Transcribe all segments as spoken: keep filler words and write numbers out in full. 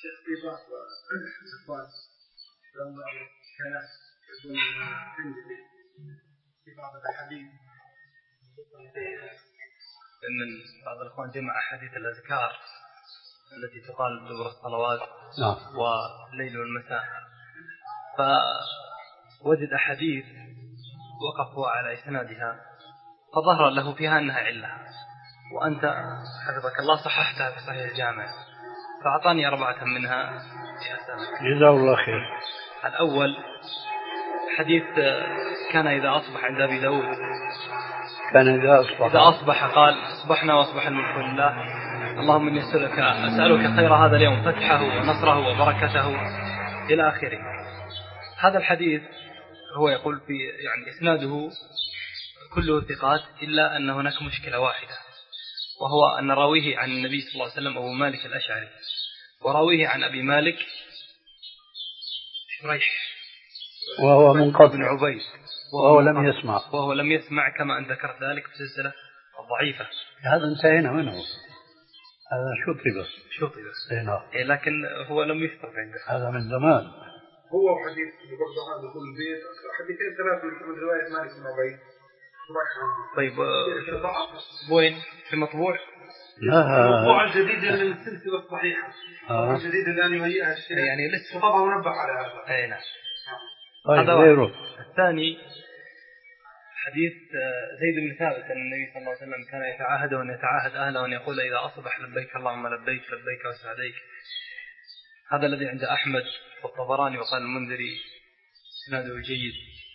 شيخ في بعض الإخوان لما كانت يقول عندي في بعض الأحاديث إن بعض الإخوان جمع أحاديث الأذكار التي تقال دبر الصلوات والليل والمساء، فوجد أحاديث وقفوا على إسنادها فظهر له فيها أنها علة، وأنت حفظك الله صححتها في صحيح الجامع، فأعطاني أربعة منها. جزاه الله خير. الأول حديث كان إذا أصبح عند أبي داود، كان إذا أصبح, إذا أصبح قال أصبحنا وأصبح الملك لله اللهم إني أسألك أسألك خير هذا اليوم فتحه ونصره وبركته إلى آخره. هذا الحديث هو يقول في يعني إسناده كله ثقات إلا أن هناك مشكلة واحدة، وهو أن راويه عن النبي صلى الله عليه وسلم أبو مالك الأشعري، وراويه عن أبي مالك شريح وهو منقطع بن عبيد وهو لم يسمع وهو لم يسمع كما أن ذكرت ذلك في السلسلة الضعيفة. هذا انتهينا منه، هذا شطب شطب هنا، إيه لكن هو لم يشطب عنده، هذا من زمان. هو حديث برضه هذا كل بيت حديثين ثلاثة من رواية مالك بن عبيد. طيب وين في مطبوع؟ لا المطبوع الجديد من السلسلة الصحيحة. آه. الجديد الآن يهيئها الشيخ يعني لسه طبعا منبه على هذا. أي نعم. طيب هذا غيره. الثاني حديث زيد بن ثابت أن النبي صلى الله عليه وسلم كان يتعاهد وأن يتعاهد أهله وأن يقول إذا أصبح لبيك اللهم لبيك لبيك وسعديك. هذا الذي عند أحمد والطبراني وقال المنذري إسناده جيد،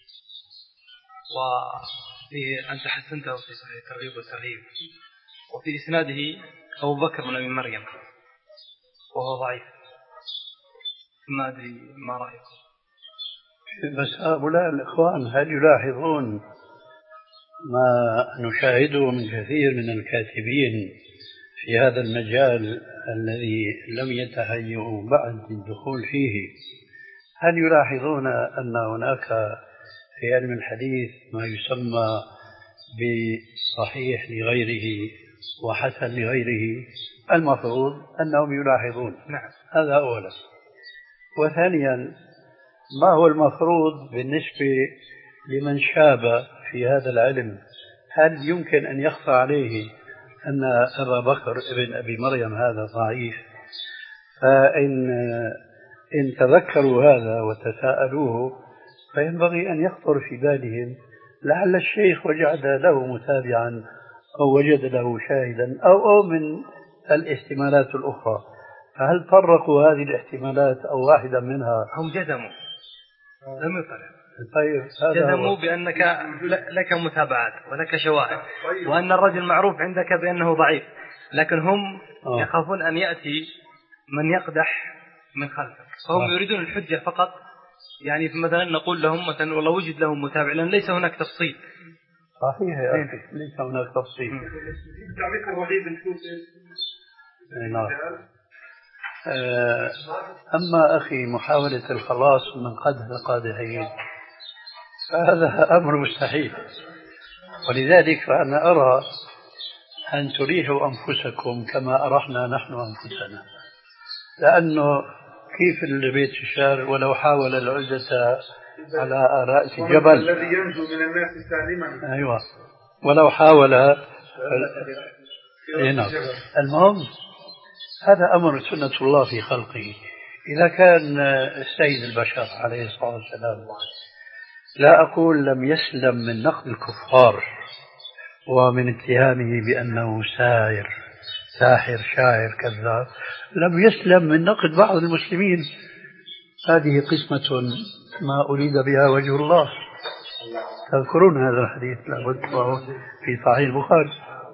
وفيه أنت حسنته في صحيح الترغيب والترهيب، وفي إسناده أبو بكر بن أبي مريم وهو ضعيف، ما أدري ما رأيكم؟ بس هؤلاء الإخوان هل يلاحظون ما نشاهده من كثير من الكاتبين في هذا المجال الذي لم يتهيئوا بعد الدخول فيه؟ هل يلاحظون أن هناك في علم الحديث ما يسمى بصحيح لغيره وحسن لغيره؟ المفروض أنهم يلاحظون. نعم. هذا أولا. وثانيا، ما هو المفروض بالنسبة لمن شاب في هذا العلم؟ هل يمكن أن يخفى عليه أن أبا بكر ابن أبي مريم هذا ضعيف؟ فإن إن تذكروا هذا وتساءلوه فينبغي أن يخطر في بالهم لعل الشيخ وجد له متابعا أو وجد له شاهدا أو, أو من الاحتمالات الأخرى. فهل طرقوا هذه الاحتمالات أو واحدة منها؟ هم جزموا لم يطلع. طيب جزموا بأنك لك متابعات ولك شواهد وأن الرجل معروف عندك بأنه ضعيف، لكن هم آه. يخافون أن يأتي من يقدح من خلفك، فهم آه. يريدون الحجة فقط. يعني مثلا نقول لهم مثلا والله وجد لهم متابع، لأن ليس هناك تفصيل. صحيح يا أخي، ليس هناك تفصيل. نعم. أما أخي محاولة الخلاص من قدح القادحين فهذا أمر مستحيل، ولذلك فأنا أرى أن تريحوا أنفسكم كما أرحنا نحن أنفسنا، لأنه كيف البيت الشعر ولو حاول العزة على رأس جبل الذي ينجو من الناس سالما. أيوة، ولو حاول هنا. المهم هذا أمر سنة الله في خلقه. إذا كان السيد البشر عليه الصلاة والسلام لا أقول لم يسلم من نقد الكفار ومن اتهامه بأنه ساحر ساحر شاعر كذاب، لم يسلم من نقد بعض المسلمين. هذه قسمة ما أريد بها وجه الله. تذكرون هذا الحديث لابد في صحيح البخاري.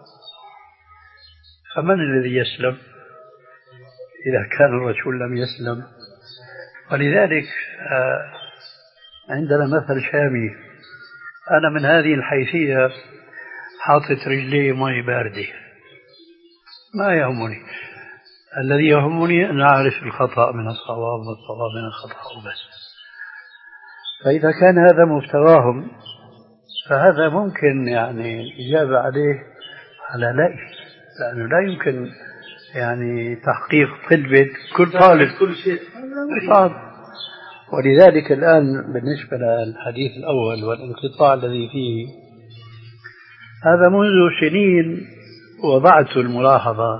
فمن الذي يسلم إذا كان الرسول لم يسلم؟ ولذلك عندنا مثل شامي، أنا من هذه الحيثية حاطت رجلي ماء باردة، ما يهمني، الذي يهمني أن أعرف الخطأ من الصواب والصواب من الخطأ وبس. فإذا كان هذا مبتغاهم فهذا ممكن يعني الإجابة عليه على لأي، لأنه لا يمكن يعني تحقيق طلبة كل طالب كل شيء صعب. ولذلك الآن بالنسبة للحديث الأول والانقطاع الذي فيه، هذا منذ سنين وضعت الملاحظة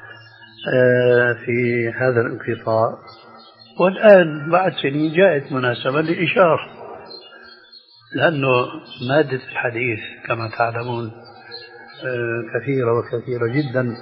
في هذا الانقطاع، والآن بعد سنين جاءت مناسبة للإشارة، لأنه مادة الحديث كما تعلمون كثيرة وكثيرة جدا،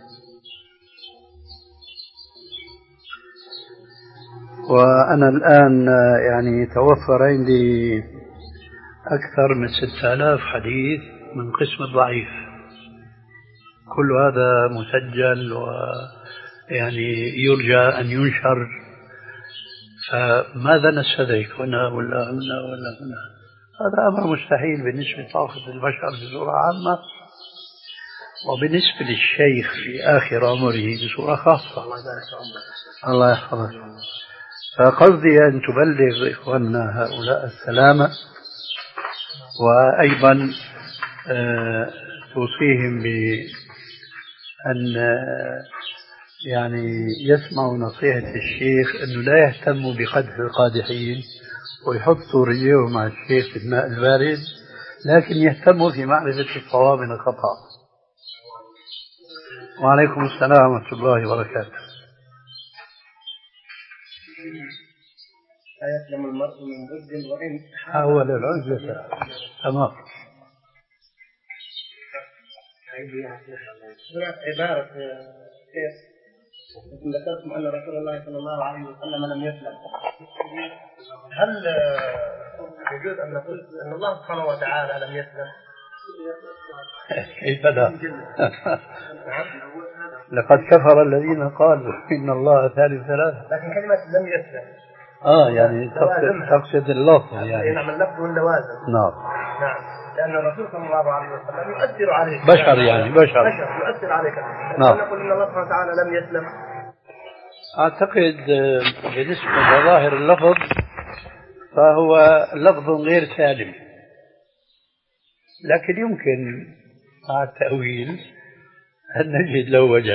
وأنا الآن يعني توفر عندي أكثر من ستة آلاف حديث من قسم الضعيف، كل هذا مسجل ويعني يرجى أن ينشر، فماذا نستدرك هنا ولا هنا ولا هنا؟ هذا أمر مستحيل بالنسبة لطاقة البشر بصورة عامة، وبالنسبة للشيخ في آخر عمره بصورة خاصة. الله يحفظك. فقصدي أن تبلغ إخواننا هؤلاء السلامة، وأيضا توصيهم بأن يعني يسمعوا نصيحة الشيخ أنه لا يهتموا بقدح القادحين ويحطوا رجليهم مع الشيخ في الماء البارد، لكن يهتموا في معرفة الصواب من الخطأ. وعليكم السلام ورحمة الله وبركاته. يسلم المرء من ضد وإن حاول العزلة. تمام. هناك عبارة كيف ذكرتم أن رسول الله صلى الله عليه وسلم لم يسلم، هل يجوز أن نقول أن الله سبحانه وتعالى لم يسلم؟ كيف لا؟ لقد كفر الذين قالوا إن الله ثالث ثلاثة. لكن كلمة لم يسلم آه يعني تقصد, تقصد اللفظ يعني. نعم اللفظ واللوازم. نعم. نعم لأن الرسول صلى الله عليه وسلم يؤثر عليك. بشر يعني بشر. بشر يؤثر عليك. نعم. نقول إن الله سبحانه وتعالى لم يسلم. أعتقد بالنسبة لظاهر اللفظ فهو لفظ غير سالم، لكن يمكن مع التأويل أن نجد له وجه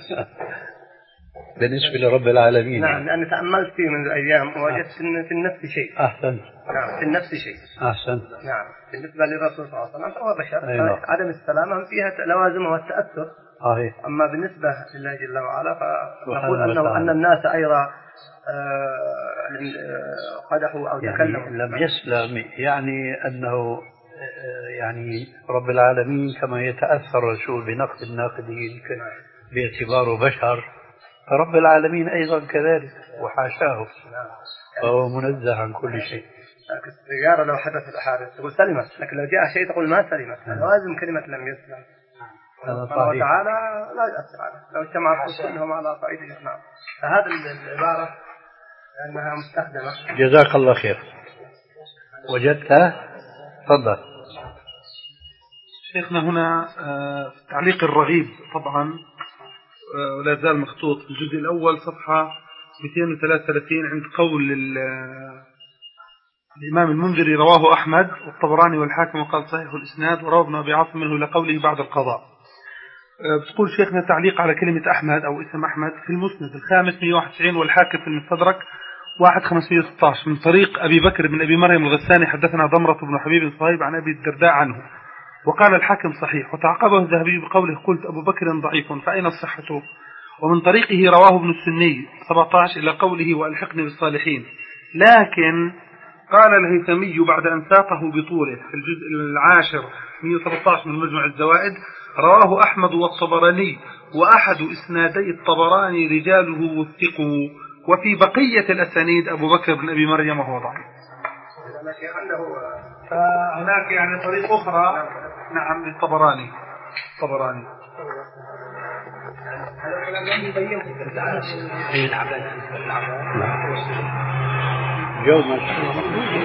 بالنسبة لرب العالمين. نعم لأني تأملت فيه من الأيام ووجدت أن في النفس شيء. أحسن. نعم في النفس شيء. أحسن. نعم بالنسبة للرسول صلى الله عليه وسلم فهو بشر، أيوة. عدم السلامة فيها لوازمه والتأثر. صحيح. أما بالنسبة لله جل وعلا فنقول أنه أن الناس أيضا قدحوا أو يعني تكلموا. لم يسلم يعني أنه يعني رب العالمين كما يتأثر الرسول بنقد الناقدين باعتباره بشر، فرب العالمين أيضا كذلك وحاشاه، فهو منزه عن كل شيء. السيارة لو حدث الحادث تقول سلمت، لكن لو جاء شيء تقول ما سلمت. لازم كلمة لم يسلم. الله تعالى لا يؤثر عليه لو اجتمع كلهم على صعيد الإسلام. فهذا العبارة أنها مستخدمة. جزاك الله خير. وجدتها؟ تفضل. شيخنا هنا في تعليق الرغيب طبعا ولا زال مخطوط في الجزء الأول صفحة مئتين وثلاثة وثلاثين عند قول الإمام المنذري رواه أحمد والطبراني والحاكم وقال صحيح الإسناد وروى ابن أبي عاصم منه لقوله بعد القضاء. بتقول شيخنا تعليق على كلمة أحمد أو اسم أحمد في المسند الخامس مئة وواحد وتسعين والحاكم في المستدرك واحد خمسمئة وستة عشر من طريق أبي بكر بن أبي مريم الغساني حدثنا ضمرة بن حبيب صهيب عن أبي الدرداء عنه وقال الحاكم صحيح، وتعقبه الذهبي بقوله قلت أبو بكر ضعيف فأين الصحة؟ ومن طريقه رواه ابن السني سبعة عشر إلى قوله وألحقني بالصالحين، لكن قال الهيثمي بعد أن ساقه بطوله في الجزء العاشر مئة وثلاثة عشر من مجمع الزوائد رواه أحمد والطبراني وأحد إسنادي الطبراني رجاله وثقوا، وفي بقية الأسانيد أبو بكر بن أبي مريم وهو ضعيف. فهناك يعني طريق أخرى نعم للطبراني طبراني. جوز ما شاء الله مقبول.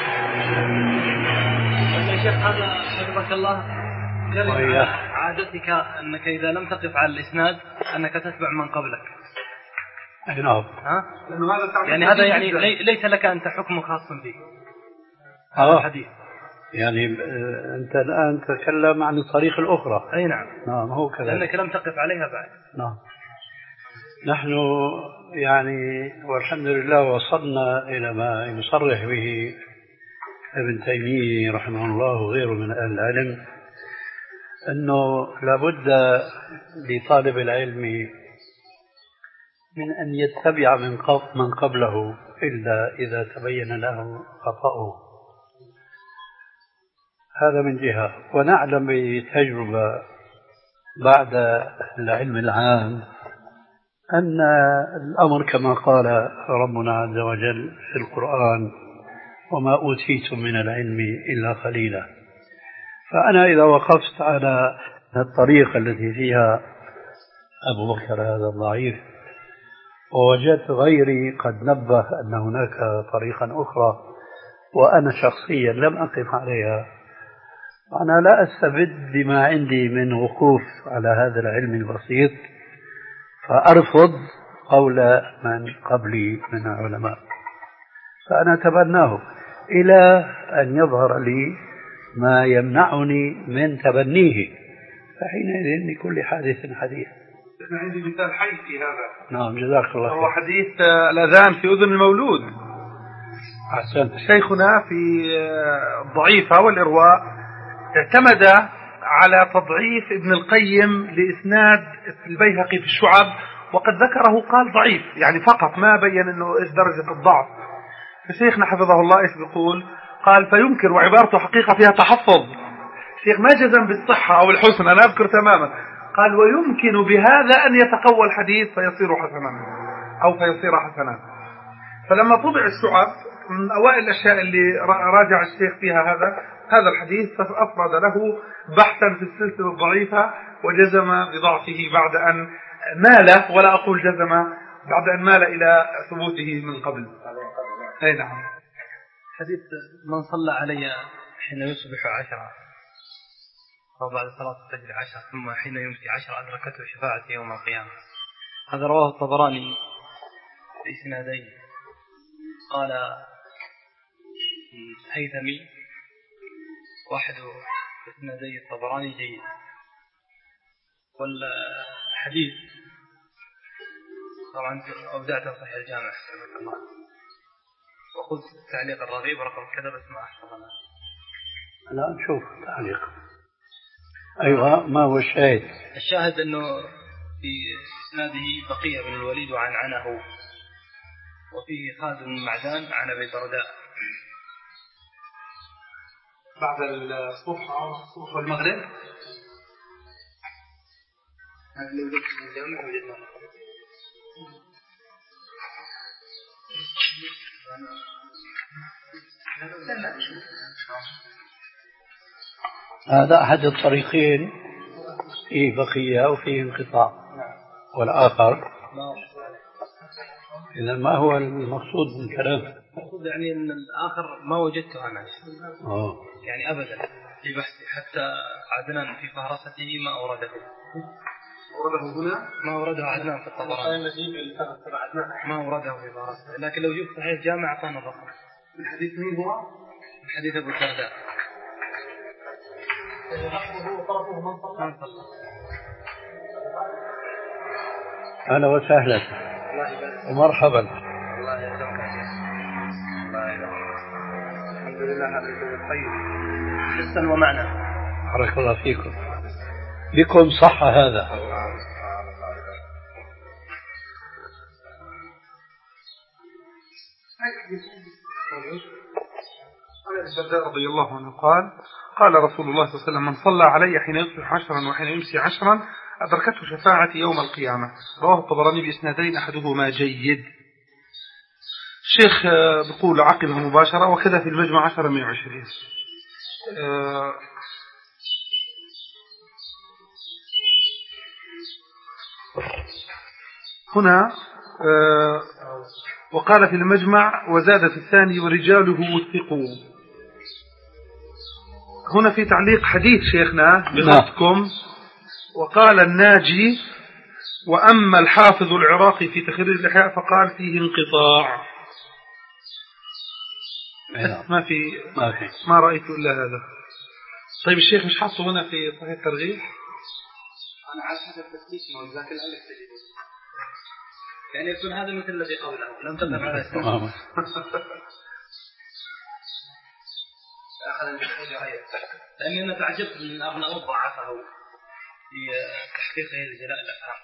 يا شيخ هذا حفظك الله جري عادتك أنك إذا لم تقف على الإسناد أنك تتبع من قبلك. نعم. ها؟ يعني هذا يعني ليس لك أنت حكم خاص به. هذا الحديث. يعني أنت الآن تتكلم عن الطريق الأخرى. أي نعم. نعم هو كذلك. لأنك لم تقف عليها بعد. نعم. نحن يعني والحمد لله وصلنا إلى ما يصرح به ابن تيمية رحمه الله وغيره من أهل العلم، أنه لابد لطالب العلم من أن يتبع من من قبله إلا إذا تبين له خطأه. هذا من جهة. ونعلم بتجربة بعد العلم العام أن الأمر كما قال ربنا عز وجل في القرآن: وما أوتيتم من العلم إلا قليلا. فأنا إذا وقفت على الطريقة التي فيها أبو بكر هذا الضعيف ووجدت غيري قد نبه أن هناك طريقا أخرى وأنا شخصيا لم أقف عليها، أنا لا أستبد بما عندي من وقوف على هذا العلم البسيط فأرفض قول من قبلي من العلماء، فأنا أتبناه إلى أن يظهر لي ما يمنعني من تبنيه، فحينئذ لكل حادث حديث. أنا عندي مثال حي في هذا. نعم جزاك الله خير. هو حديث الأذان في أذن المولود. أحسنت. شيخنا في الضعيفة والإرواء اعتمد على تضعيف ابن القيم لإسناد البيهقي في الشعب، وقد ذكره قال ضعيف يعني فقط، ما بين أنه إيش درجة الضعف. فشيخنا حفظه الله إيش بيقول؟ قال: فيمكن، وعبارته حقيقة فيها تحفظ، الشيخ ما جزم بالصحة أو الحسن، أنا أذكر تماما، قال: ويمكن بهذا أن يتقوى الحديث فيصير حسنا أو فيصير حسنا. فلما طبع الشعب من أوائل الأشياء اللي راجع الشيخ فيها هذا هذا الحديث، فأفرد له بحثا في السلسلة الضعيفة وجزم بضعفه بعد أن مال، ولا أقول جزم، بعد أن مال إلى ثبوته من قبل. أي نعم. حديث: من صلى علي حين يصبح عشرة أو بعد صلاة الفجر عشرة ثم حين يمسي عشرة أدركته شفاعتي يوم القيامة. هذا رواه الطبراني بإسنادين. قال الهيثمي: واحد إسنادي الطبراني جيد. والحديث طبعا أودعته صحيح الجامع رحمه الله، وخذ تعليق الرغيب رقم كذا بس ما أحفظنا. لا نشوف تعليق. أيوة، ما هو الشاهد؟ الشاهد أنه في إسناده بقية بن الوليد وعن عنه، وفيه خالد بن معدان عن أبي الدرداء. بعد الصبح أو الصبح والمغرب. هذا اللي وجدت من الجامع وجدنا. هذا أحد الطريقين، فيه بقية وفيه انقطاع، والآخر إذا ما هو المقصود من الكلام؟ المقصود يعني أن الآخر ما وجدته أنا أوه. يعني أبدا في بحثي، حتى عدنان في فهرسته ما أورده. أورده هنا؟ ما أورده عدنان في الطبراني، ما أورده في فهرسته، لكن لو جبت صحيح الجامع أعطانا الرقم. الحديث مين هو؟ الحديث أبو الدرداء. أهلا وسهلا ومرحبا. الله يسلمك يا شيخ. الله يسلمك. الحمد لله هذا الجو طيب حسا ومعنى. بارك الله فيكم. بكم صح هذا. الدرداء رضي الله عنه قال: قال رسول الله صلى الله عليه وسلم: من صلى علي حين يصبح عشرا وحين يمسي عشرا أدركته شفاعتي يوم القيامة. رواه الطبراني بإسنادين أحدهما جيد. الشيخ بيقول عقبها مباشرة: وكذا في المجمع عشرة من عشرين. أه هنا أه وقال في المجمع: وزاد في الثاني: ورجاله وثقوا. هنا في تعليق حديث شيخنا بخطكم: وقال الناجي: وأما الحافظ العراقي في تخريج الإحياء فقال فيه انقطاع. ما في ما في ما رأيت إلا هذا. طيب الشيخ مش حاطه هنا في صحيح الترغيب؟ أنا على حسب تسكيت ما ذاك الألف تجد يعني يكون هذا مثل الذي قبله لم تذهب على السنة. لأني أنا تعجبت من أرناؤوط ضعفه في تحقيقه لجلاء الأفهام.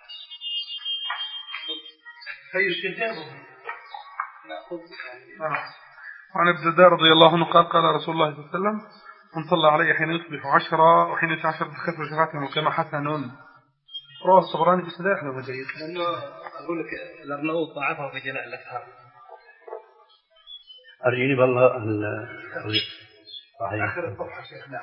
هي الشيخ وعن ابن الدرداء رضي الله عنه قال قال رسول الله صلى الله عليه وسلم من صلى علي حين يصبح عشرة وحين يسعى عشرة بخير شفاعته كما حسن. رواه الطبراني بسند أحمد وجيد. لأنه أقول لك الأرناؤوط ضعفه في جلاء الأفهام. أرجيني بالله صحيح. آخر الصفحة شيخنا.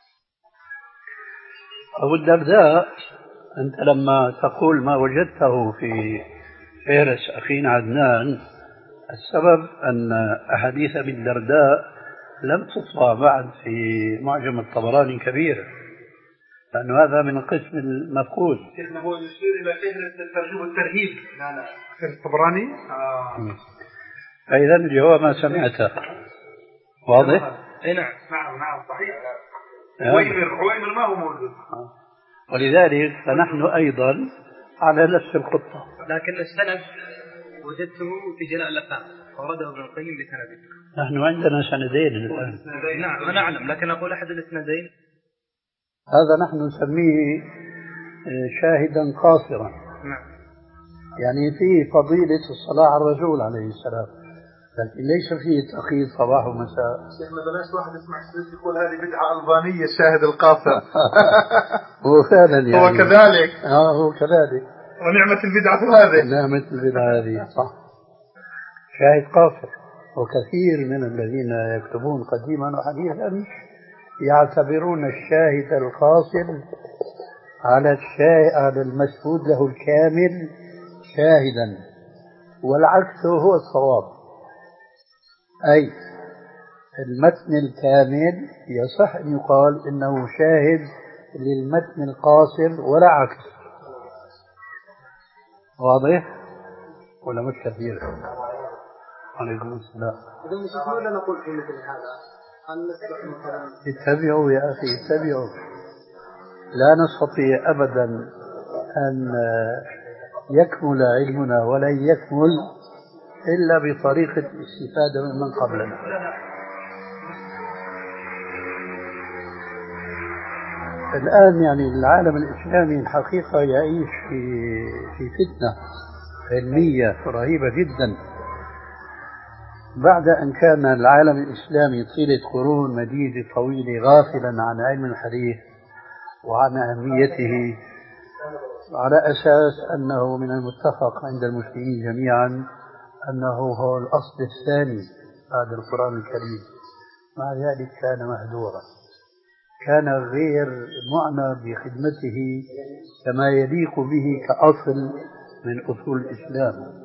أبو الدرداء أنت لما تقول ما وجدته في فهرس أخينا عدنان السبب أن أحاديث أبي الدرداء لم تطبع بعد في معجم الطبراني كبير لأنه هذا من القسم المفقود. شيخنا هو يشير إلى فهرس الترجيب والترهيب. لا لا فهرس الطبراني. آه. فإذا اللي هو ما سمعته واضح؟ أي نعم نعم نعم صحيح. عويمر عويمر ما هو موجود. ولذلك فنحن أيضا على نفس الخطة. لكن السند وجدته في جلاء الأفهام أورده ابن القيم بسنده. نحن عندنا سندين الآن. نعم أنا أعلم لكن أقول أحد الاسندين هذا نحن نسميه شاهدا قاصرا. نعم. يعني فيه فضيلة الصلاة على الرسول عليه السلام لكن ليس فيه تقييد صباح ومساء. شيخنا بلاش واحد يسمع السيد يقول هذه بدعة ألبانية الشاهد القاصر. هو فعلا يعني هو كذلك. آه هو كذلك. ونعمة البدعة هذه. نعمة البدعة هذه صح. شاهد قاصر. وكثير من الذين يكتبون قديما وحديثا يعتبرون الشاهد القاصر على الشاهد على المشهود له الكامل شاهدا والعكس هو الصواب. أي المتن الكامل يصح أن يقال إنه شاهد للمتن القاصر ولا عكس. واضح؟ ولا مش كثير؟ عليكم السلام. إذا مش ماذا نقول في مثل هذا؟ هل نسبح من كلام؟ اتبعوا يا أخي اتبعوا. لا نستطيع أبدا أن يكمل علمنا ولن يكمل إلا بطريقة الاستفادة من قبلنا. الآن يعني العالم الإسلامي الحقيقة يعيش في في فتنة علمية رهيبة جدا. بعد أن كان العالم الإسلامي طيلة قرون مديدة طويلة غافلا عن علم الحديث وعن أهميته على أساس أنه من المتفق عند المسلمين جميعا أنه هو الأصل الثاني بعد القرآن الكريم، مع ذلك كان مهدورا، كان غير معنى بخدمته كما يليق به كأصل من أصول الإسلام.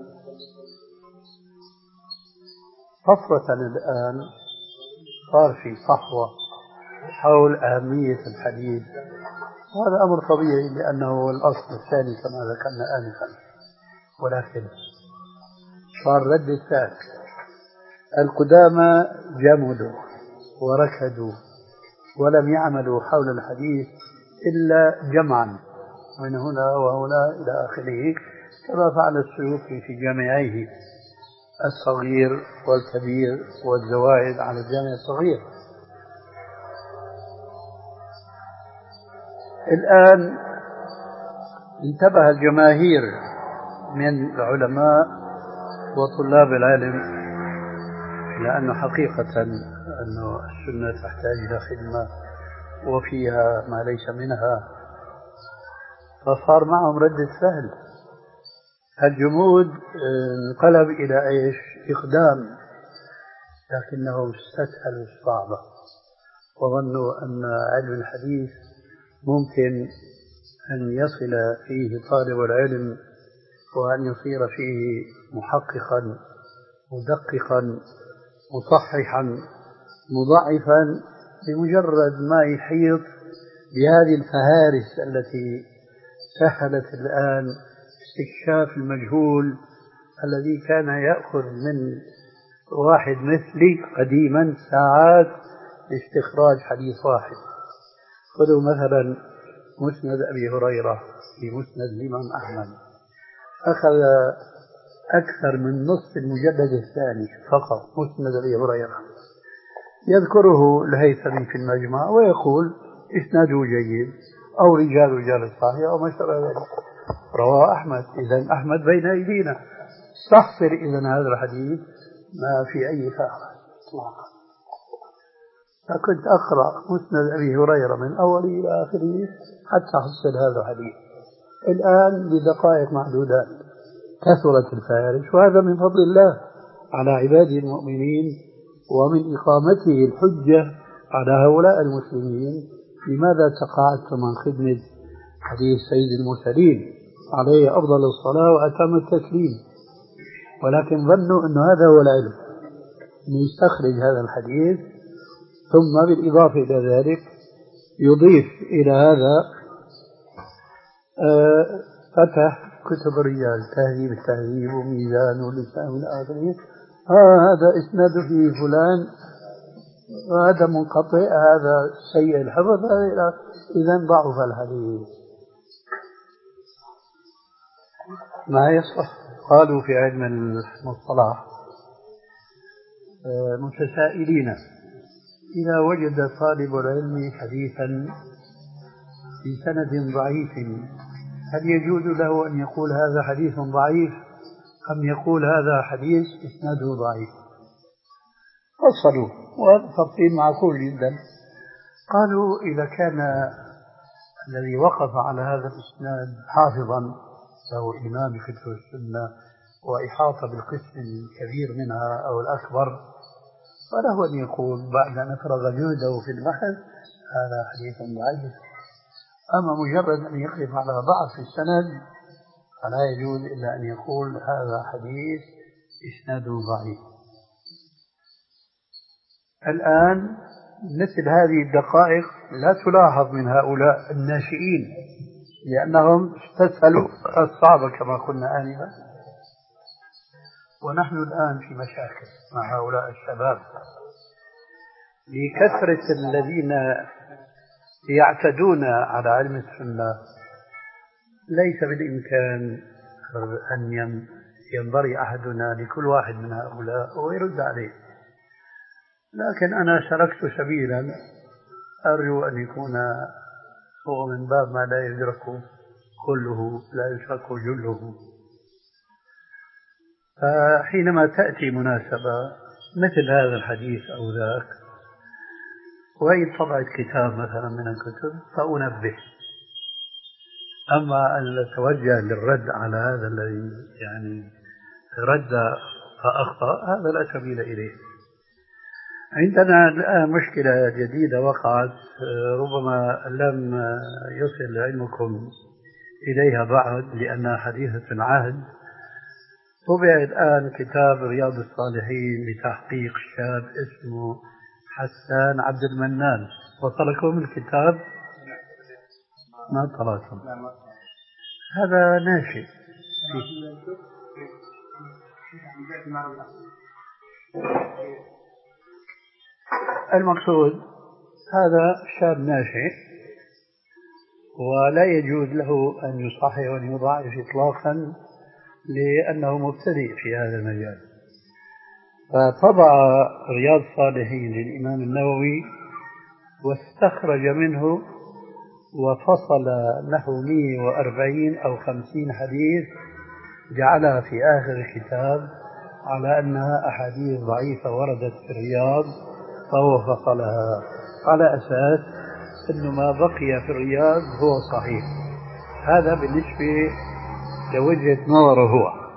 طفرة الآن صار في صحوة حول أهمية الحديث، وهذا أمر طبيعي لأنه هو الأصل الثاني كما ذكرنا آنفا، ولكن صار ردة فعل. القدامى جمدوا وركدوا ولم يعملوا حول الحديث إلا جمعا من هنا وهنا إلى آخره، كما فعل السيوطي في جامعيه الصغير والكبير والزوائد على الجامع الصغير. الآن انتبه الجماهير من العلماء وطلاب العلم إلى أنه حقيقة أنه السنة تحتاج إلى خدمة وفيها ما ليس منها، فصار معهم ردة فعل. الجمود انقلب إلى إيش؟ إقدام، لكنه استسهلوا الصعبة وظنوا أن علم الحديث ممكن أن يصل فيه طالب العلم وأن يصير فيه محققا مدققا مصححا مضاعفا بمجرد ما يحيط بهذه الفهارس التي سهلت الآن استكشاف المجهول الذي كان يأخذ من واحد مثلي قديما ساعات لاستخراج حديث واحد. خذوا مثلا مسند أبي هريرة في مسند الإمام أحمد، أخذ أكثر من نصف المجلد الثاني فقط، مسند أبي هريرة، يذكره الهيثمي في المجمع ويقول إسناده جيد أو رجال رجال الصحيح أو ما شابه ذلك. رواه أحمد، إذن أحمد بين أيدينا، استحصر إذن هذا الحديث ما في أي فاقة إطلاقا. فكنت أقرأ مسند أبي هريرة من أوله إلى آخره حتى أحصل هذا الحديث. الآن بدقائق معدودات كثرت الفارش، وهذا من فضل الله على عباده المؤمنين ومن إقامته الحجة على هؤلاء المسلمين. لماذا تقاعدتم عن خدمة حديث سيد المرسلين عليه أفضل الصلاة وأتم التسليم؟ ولكن ظنوا أن هذا هو العلم، أن يستخرج هذا الحديث ثم بالإضافة إلى ذلك يضيف إلى هذا آه فتح كتب الرجال، تهذيب التهذيب وميزان واللسان والى اخره. آه هذا اسناد فيه فلان، هذا منقطع، هذا سيء الحفظ، هذا اذا ضعف الحديث. ما يصح. قالوا في علم المصطلح آه متسائلين: إذا وجد طالب العلم حديثا في سند ضعيف هل يجوز له أن يقول هذا حديث ضعيف أم يقول هذا حديث إسناده ضعيف؟ فصلوا، وهذا تفصيل معقول جدا. قالوا: إذا كان الذي وقف على هذا الإسناد حافظا له إمام في كتب السنة وإحاطة بالقسم الكبير منها أو الأكبر، فله أن يقول بعد أن أفرغ جهده في البحث هذا حديث ضعيف. أما مجرد أن يقف على ضعف السند فلا يجوز إلا أن يقول هذا حديث إسناده ضعيف. الآن مثل هذه الدقائق لا تلاحظ من هؤلاء الناشئين، لأنهم استسهلوا الصعب كما قلنا آنفا، ونحن الآن في مشاكل مع هؤلاء الشباب لكثرة الذين يعتدون على علم السنة. ليس بالإمكان أن ينظر أحدنا لكل واحد من هؤلاء ويرد عليه، لكن أنا سلكت سبيلا أرجو أن يكون هو من باب ما لا يدرك كله لا يشرك جله. فحينما تأتي مناسبة مثل هذا الحديث أو ذاك وإن طبعت كتاب مثلا من الكتب فأنبه، أما أن أتوجه للرد على هذا الذي يعني رد فأخطأ هذا لا سبيل إليه. عندنا الآن مشكلة جديدة وقعت ربما لم يصل علمكم إليها بعد لأنها حديثة العهد. طبع الآن كتاب رياض الصالحين بتحقيق شاب اسمه حسان عبد المنان. وصلكم الكتاب؟ ما طلعتم. هذا ناشئ المقصود هذا شاب ناشئ ولا يجوز له أن يصحح وأن يضاعف إطلاقا لأنه مبتدئ في هذا المجال. فطبع رياض الصالحين للإمام النووي واستخرج منه وفصل نحو مئة وأربعين أو خمسين حديث جعلها في آخر الكتاب على أنها أحاديث ضعيفة وردت في الرياض، فهو فصلها على أساس أنه ما بقي في الرياض هو صحيح. هذا بالنسبة لوجهة نظره هو،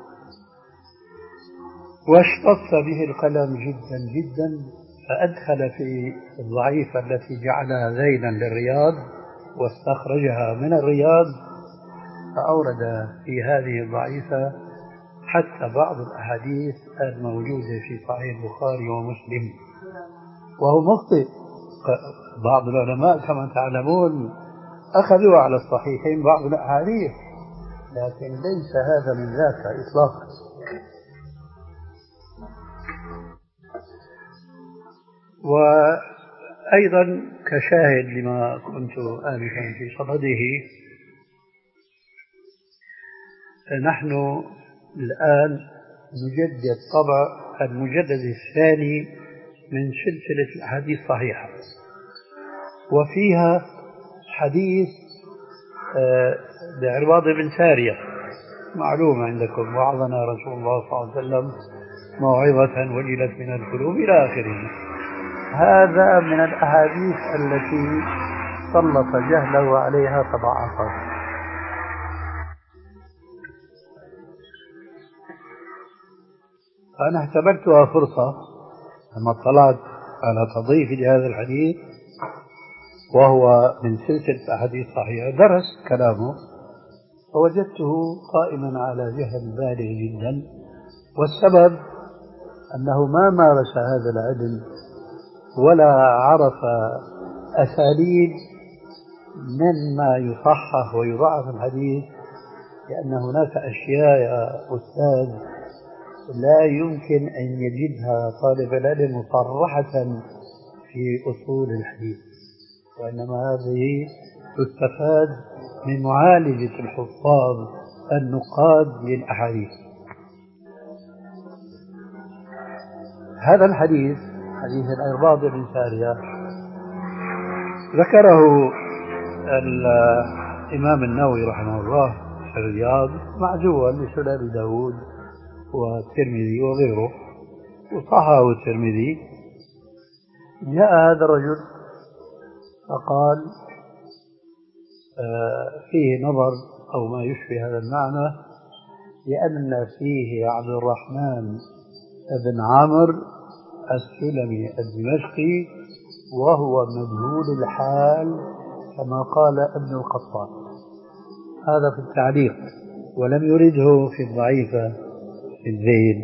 واشتط به القلم جدا جدا، فأدخل في الضعيفة التي جعلها ذيلا للرياض واستخرجها من الرياض، فأورد في هذه الضعيفة حتى بعض الأحاديث الموجودة في صحيح البخاري ومسلم، وهو مخطئ. بعض العلماء كما تعلمون أخذوا على الصحيحين بعض الأحاديث، لكن ليس هذا من ذاك إطلاقا. وأيضا كشاهد لما كنت آنفا في صدده، نحن الآن نجدد طبع المجدد الثاني من سلسلة الأحاديث الصحيحة، وفيها حديث لعرباض بن سارية معلوم عندكم: وعظنا رسول الله صلى الله عليه وسلم موعظة وجلت من القلوب إلى آخره. هذا من الأحاديث التي سلط جهله عليها فضعفها. فأنا اعتبرتها فرصة لما اطلعت على تضييف لهذا الحديث، وهو من سلسلة أحاديث صحيحة، درس كلامه فوجدته قائما على جهل بالغ جدا. والسبب أنه ما مارس هذا العلم ولا عرف أساليب مما يصحح ويضعف الحديث، لأن هناك أشياء يا أستاذ لا يمكن أن يجدها طالب العلم مصرحة في أصول الحديث، وإنما هذه تستفاد من معالجة الحفاظ النقاد للأحاديث. هذا الحديث حديث العرباض بن سارية ذكره الإمام النووي رحمه الله في الرياض معزوا لسنن داود والترمذي وغيره، وصححه الترمذي. جاء هذا الرجل فقال فيه نظر أو ما يشبه هذا المعنى، لأن فيه عبد الرحمن بن عمرو السلمي الدمشقي وهو مجهول الحال كما قال ابن القطان. هذا في التعليق، ولم يرده في الضعيفة في الذيل.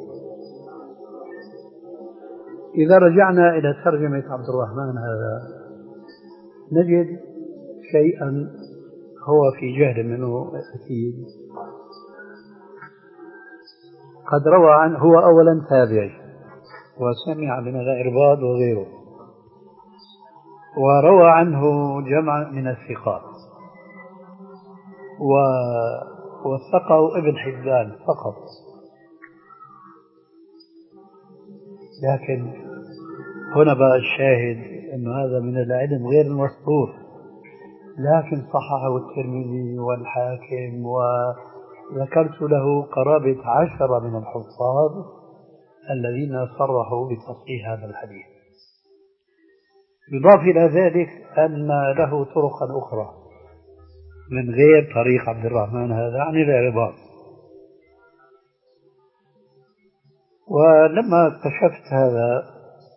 إذا رجعنا إلى ترجمة عبد الرحمن هذا نجد شيئا هو في جهل منه أكيد. قد روى عنه، هو أولا تابعي وسمع من العرباض وغيره، وروى عنه جمع من الثقات، ووثقه ابن حبان فقط. لكن هنا بقى الشاهد أن هذا من العلم غير المسطور، لكن صححه الترمذي والحاكم، وذكرت له قرابة عشرة من الحفاظ الذين صرحوا بتصحيح هذا الحديث. يضاف إلى ذلك أن له طرقا أخرى من غير طريق عبد الرحمن هذا عن العرباض. ولما اكتشفت هذا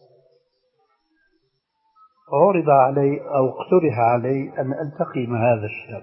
عرض علي أو اقترح علي أن ألتقي مع هذا الشاب،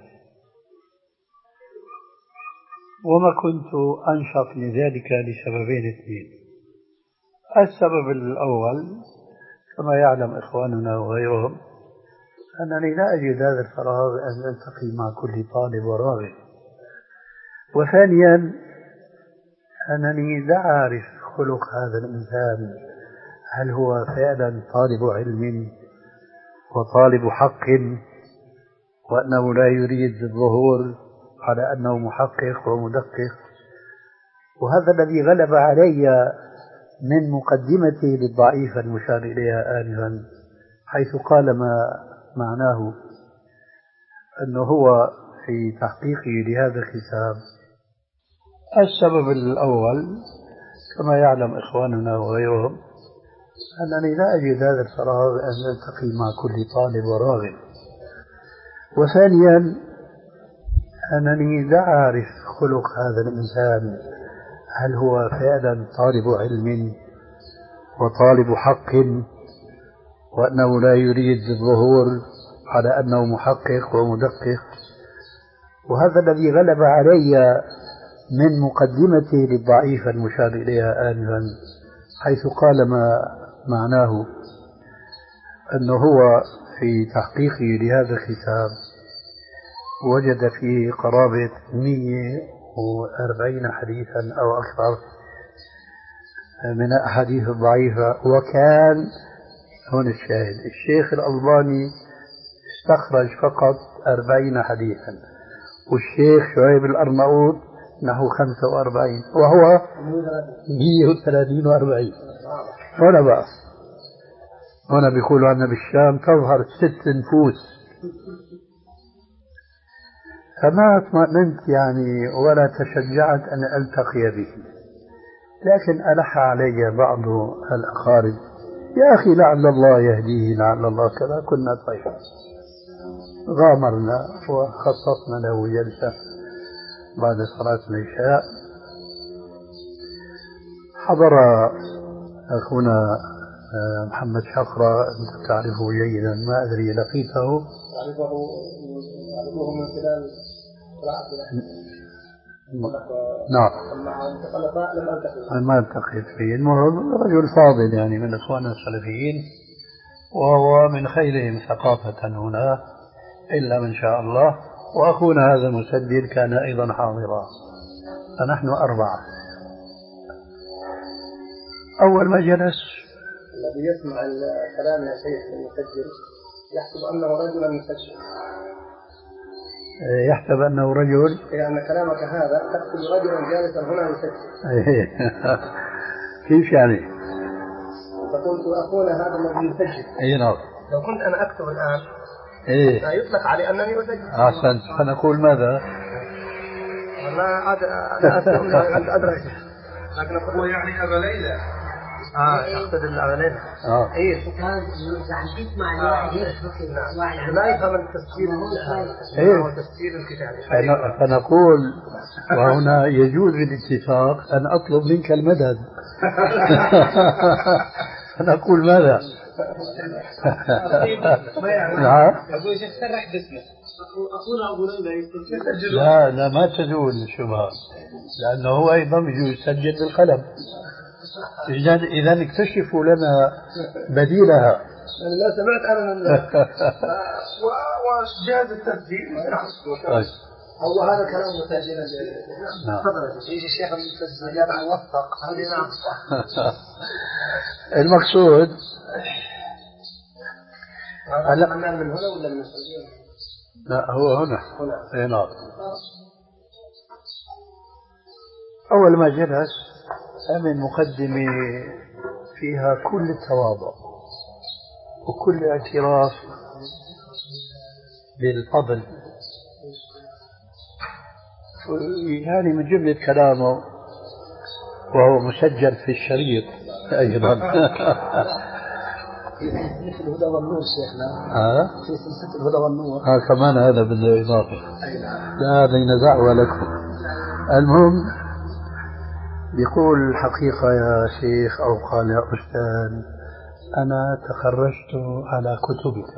وما كنت أنشط لذلك لسببين اثنين. السبب الأول كما يعلم إخواننا وغيرهم أنني لا أجد هذا الفراغ أن ألتقي مع كل طالب وراغب. وثانيا أنني لا أعرف خلق هذا الإنسان، هل هو فعلا طالب علم وطالب حق وأنه لا يريد الظهور على أنه محقق ومدقق. وهذا الذي غلب علي من مقدمته للضعيف المشار إليها آنفا، حيث قال ما معناه أنه هو في تحقيقه لهذا الكتاب. السبب الأول كما يعلم إخواننا وغيرهم أنني لا أجد هذا الفراغ أن ألتقي مع كل طالب وراغب. وثانيا أنني لا أعرف خلق هذا الإنسان، هل هو فعلا طالب علم وطالب حق وأنه لا يريد الظهور على أنه محقق ومدقق. وهذا الذي غلب علي من مقدمته للضعيف المشار إليها آنفا، حيث قال ما معناه أنه هو في تحقيقه لهذا الكتاب وجد فيه قرابة مئة وأربعين حديثا أو أكثر من الأحاديث الضعيفة. وكان هنا الشاهد، الشيخ الألباني استخرج فقط أربعين حديثا، والشيخ شعيب الأرناؤوط نحو خمسة وأربعين وهو مئة وثلاثين وأربعين. هنا بقى هنا بيقولوا عنا بالشام تظهر ست نفوس، فما اطمأننت يعني ولا تشجعت أن ألتقي به، لكن ألح علي بعض الأقارب يا أخي لعل الله يهديه لعل الله كذا. كنا طيب غامرنا وخصصنا له جلسة بعد صلاة العشاء. حضر أخونا محمد شقرة، أنت تعرفه جيدا، ما أدري لقيته؟ أعرفه أعرفه من خلال نعم ما التقيت فيه. المهم رجل فاضل يعني من إخواننا السلفيين، وهو من خيرهم ثقافة هنا إلا من شاء الله. وأخونا هذا المسجل كان أيضا حاضرا، فنحن أربعة. أول ما جلس الذي يسمع الكلام يا شيخ المسجل يحسب أنه رجلا مسجل، يحسب أنه رجل، يعني كلامك هذا تحسب رجلا جالسا هنا يسجل. كيف يعني؟ فقلت أخونا هذا الذي يسجل. أي نعم. لو كنت أنا أكتب الآن إيه يطلق علي أنني أسجل. أحسنت. فنقول ماذا؟ والله عاد أنا أسلم أنت أدرك، لكن هو يعني أبا ليلى. آه يقصد الأبا ليلى. آه إيه كان تسمع الواحد يفهم واحد لا يفهم التسجيل إيه وتسجيل الكتاب. فنقول وهنا يجوز بالاتفاق أن أطلب منك المدد. فنقول ماذا؟ نعم. أقول شيخ سرح باسمه. أخونا أبو ليلى يسجل. لا لا ما تزول الشبهة، لأنه هو أيضا يجوز يسجل بالقلم. إذا إذا اكتشفوا لنا بديلها. يعني لا سمعت أنا من وجهاز التسجيل. طيب. هو هذا كلام مسجل. نعم. تفضل. يجي الشيخ المسجل يبع موثق. هذه نعم. المقصود هذا من هنا ولا من السعودية؟ لا هو هنا. هنا. إيه نعم. أول ما جلس من مقدمة فيها كل التواضع وكل اعتراف بالفضل، يعني من جملة كلامه وهو مسجل في الشريط أيضا. في الهدى والنور شيخنا. ها؟ في سلسلة الهدى والنور. ها كمان هذا بالإضافة. لا هذا ينزع لكم. المهم يقول الحقيقة يا شيخ أو قال يا أستاذ أنا تخرجت على كتبك،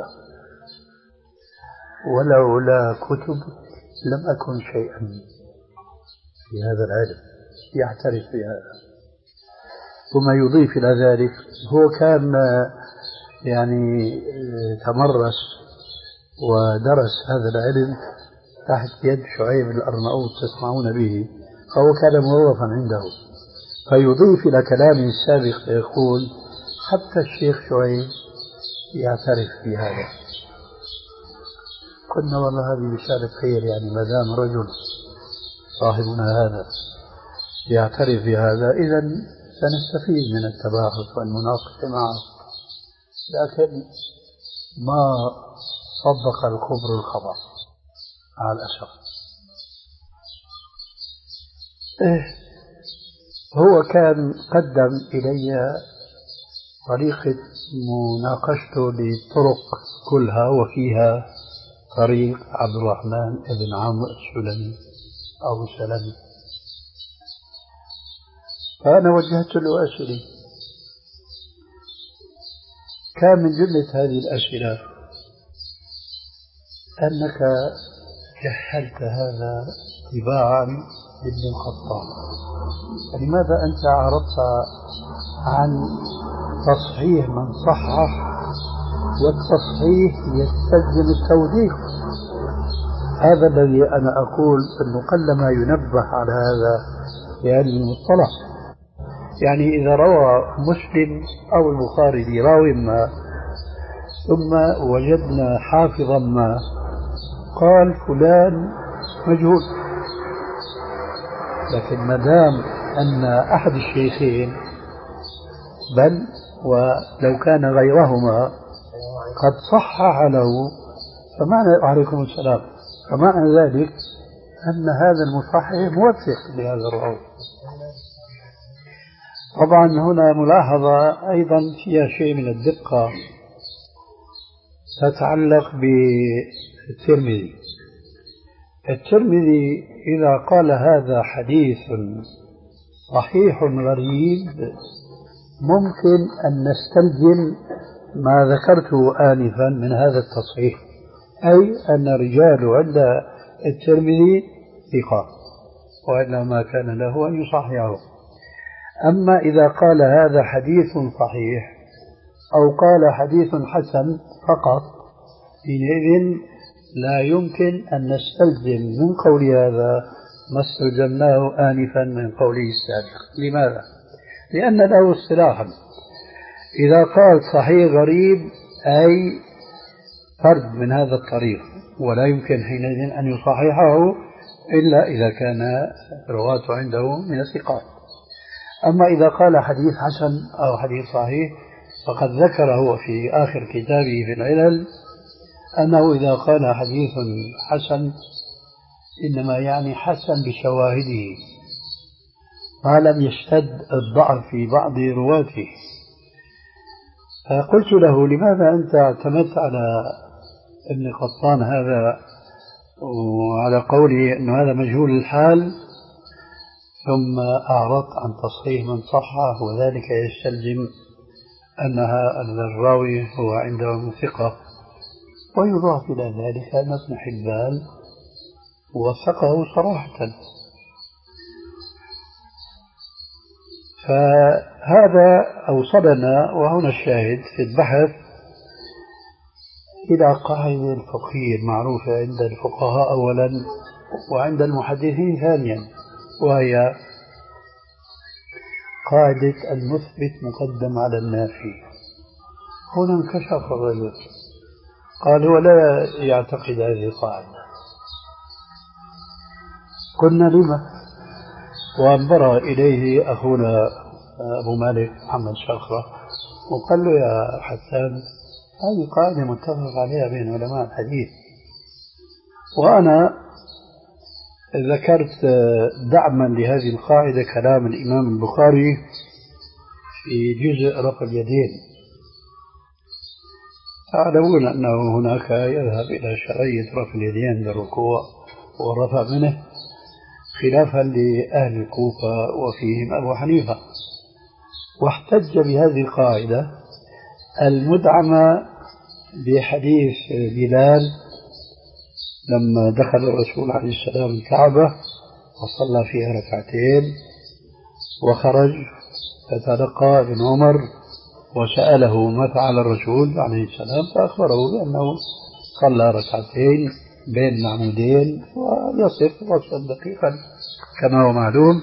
ولولا كتب لم أكن شيئا في هذا العلم. يعترف بهذا. ثم يضيف إلى ذلك هو كان يعني تمرس ودرس هذا العلم تحت يد شعيب الأرناؤوط تسمعون به، فهو كان موظفا عنده. فيضيف إلى كلامه السابق يقول حتى الشيخ شعيب يعترف بهذا. قلنا والله هذه بشارة خير، يعني ما دام رجل صاحبنا هذا يعترف بهذا إذا سنستفيد من التباحث والمناقشة معه. لكن ما صدق الخبر الخبر مع الأسف. إيه هو كان قدم إلي طريقة مناقشته للطرق كلها، وفيها طريق عبد الرحمن بن عمرو السلمي أبو سلمي. فأنا وجهت له أسئلة، كان من جملة هذه الأسئلة أنك جهلت هذا تباعا لابن الخطاب، لماذا أنت أعرضت عن تصحيح من صحح والتصحيح يستلزم التوثيق؟ هذا الذي أنا أقول أنه قلما ينبه على هذا في هذه المصطلح. يعني إذا روى مسلم أو البخاري لراوي ما ثم وجدنا حافظا ما قال فلان مجهول، لكن ما دام أن أحد الشيخين بل ولو كان غيرهما قد صحح له فمعنى وعليكم السلام فمعنى ذلك أن هذا المصحح موثق لهذا الراوي. طبعا هنا ملاحظة أيضا فيها شيء من الدقة تتعلق بالترمذي. الترمذي إذا قال هذا حديث صحيح غريب ممكن أن نستلزم ما ذكرته آنفا من هذا التصحيح، أي أن رجال عند الترمذي ثقة وإلا ما كان له أن يصححه. أما إذا قال هذا حديث صحيح أو قال حديث حسن فقط حينئذ لا يمكن أن نستلزم من قول هذا ما استلزمناه آنفا من قوله السابق. لماذا؟ لأن له اصطلاحا إذا قال صحيح غريب أي فرد من هذا الطريق ولا يمكن حينئذ أن يصححه إلا إذا كان رواته عنده من الثقات. أما إذا قال حديث حسن أو حديث صحيح فقد ذكره في آخر كتابه في العلل أنه إذا قال حديث حسن إنما يعني حسن بشواهده ما لم يشتد الضعف في بعض رواته. فقلت له لماذا أنت اعتمدت على ابن قطان هذا وعلى قوله أنه هذا مجهول الحال ثم أعرضت عن تصحيح من صحه وذلك يستلزم أنها أن الراوي هو عنده ثقة. ويضاف إلى ذلك أن ابن حبان وثقه صراحة. فهذا أوصلنا وهنا الشاهد في البحث إلى قاعدة الفقهية المعروفة عند الفقهاء أولا وعند المحدثين ثانيا، وهي قاعدة المثبت مقدم على النافي. هنا انكشف الرجل قال ولا يعتقد هذه القاعدة. قلنا لما؟ وانبرى إليه أخونا أبو مالك محمد شاخرة وقال له يا حسان هذه قاعدة متفق عليها بين علماء الحديث، وأنا ذكرت دعما لهذه القاعدة كلام الإمام البخاري في جزء رفع اليدين. تعلمون أنه هناك يذهب إلى شرعية رفع اليدين للركوع والرفع منه خلافا لأهل الكوفة وفيهم أبو حنيفة، واحتج بهذه القاعدة المدعمة بحديث بلال لما دخل الرسول عليه السلام الكعبة وصلى فيها ركعتين وخرج فتلقى ابن عمر وسأله ما فعل الرسول عليه السلام فأخبره بأنه صلى ركعتين بين معمودين ويصف وصفا دقيقا كما هو معلوم.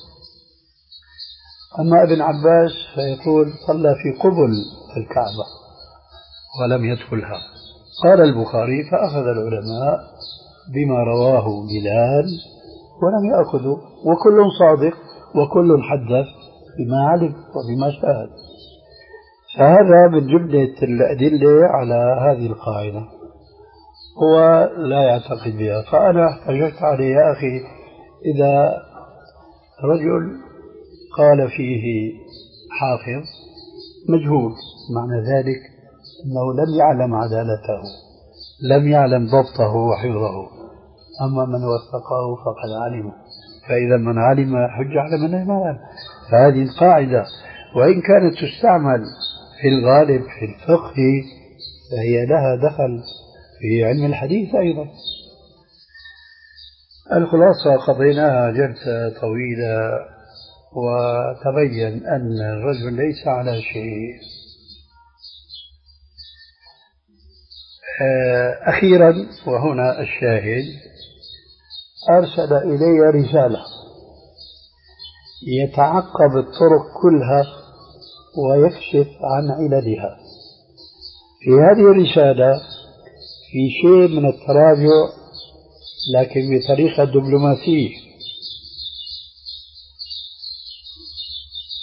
أما ابن عباس فيقول صلى في قبل الكعبة ولم يدخلها. قال البخاري فأخذ العلماء بما رواه بلال ولم يأخذوا، وكل صادق وكل حدث بما علم وبما شاهد. فهذا من جملة الأدلة على هذه القاعدة هو لا يعتقد بها. فأنا احتجت عليه يا أخي إذا رجل قال فيه حافظ مجهول معنى ذلك أنه لم يعلم عدالته لم يعلم ضبطه وحفظه، أما من وثقه فقد علمه، فإذا من علم حج على من لم يعلم. فهذه القاعدة وإن كانت تستعمل في الغالب في الفقه فهي لها دخل في علم الحديث أيضا. الخلاصة قضيناها جلسة طويلة وتبين أن الرجل ليس على شيء. أخيرا وهنا الشاهد أرسل إلي رسالة يتعقب الطرق كلها ويكشف عن عللها. في هذه الرسالة في شيء من التراجع لكن بطريقة دبلوماسية،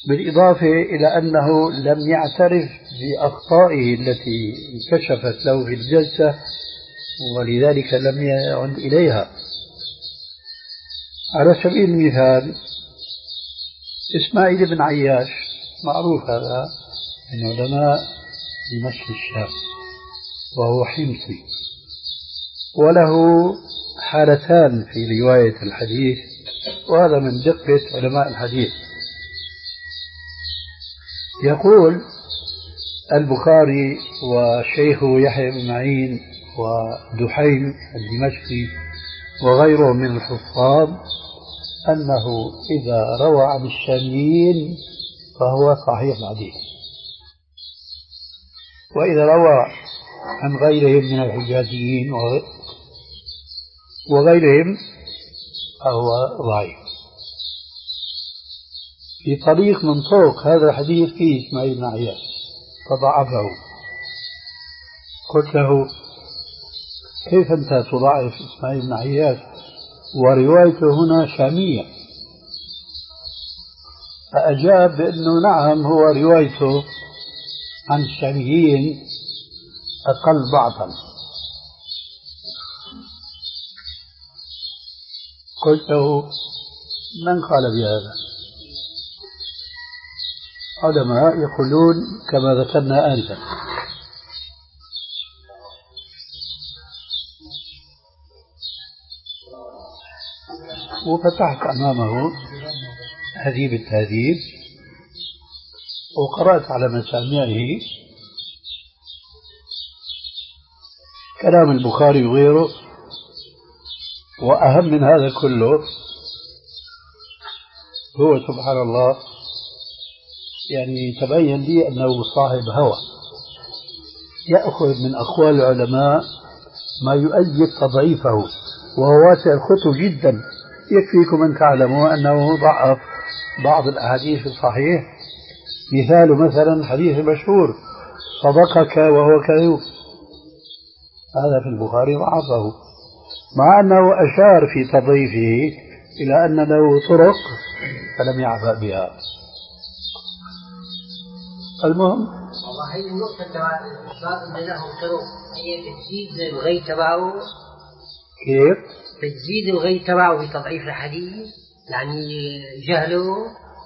بالإضافة إلى أنه لم يعترف بأخطائه التي انكشفت له في الجلسة، ولذلك لم يعد إليها. على سبيل المثال إسماعيل بن عياش معروف، هذا من علماء دمشق الشام، وهو حمصي، وله حالتان في رواية الحديث، وهذا من دقة علماء الحديث. يقول البخاري وشيخه يحيى بن معين ودحيم الدمشقي وغيرهم من الحفاظ أنه إذا روى عن الشاميين فهو صحيح الحديث، وإذا روى عن غيرهم من الحجازيين وغيرهم فهو ضعيف. في طريق من طرق هذا الحديث فيه إسماعيل بن عياش فضعفه. قلت له كيف أنت تضعف إسماعيل بن عياش وروايته هنا شامية؟ فأجاب بأنه نعم، هو روايته عن الشاميين أقل ضعفا. قلت له من قال بهذا؟ علماء يقولون كما ذكرنا آنفا. وفتحت أمامه هذيب التهذيب وقرأت على مسامعه كلام البخاري وغيره. وأهم من هذا كله هو سبحان الله يعني تبين لي أنه صاحب هوى، يأخذ من أقوال العلماء ما يؤيد تضعيفه، وهو واسع الخطو جدا. يكفيكم أن تعلموا أنه ضعف بعض الأحاديث الصحيح، مثال مثلا حديث مشهور صدقك وهو كذوب، هذا في البخاري ضعفه، مع أنه أشار في تضعيفه إلى أن له طرق فلم يعبأ بها. المهم والله هي النقطة تبع الإشارة أن له طرق، هي تجديد الغي تبعه. كيف؟ تجديد الغي تبعه في تضعيف الحديث، يعني جهله،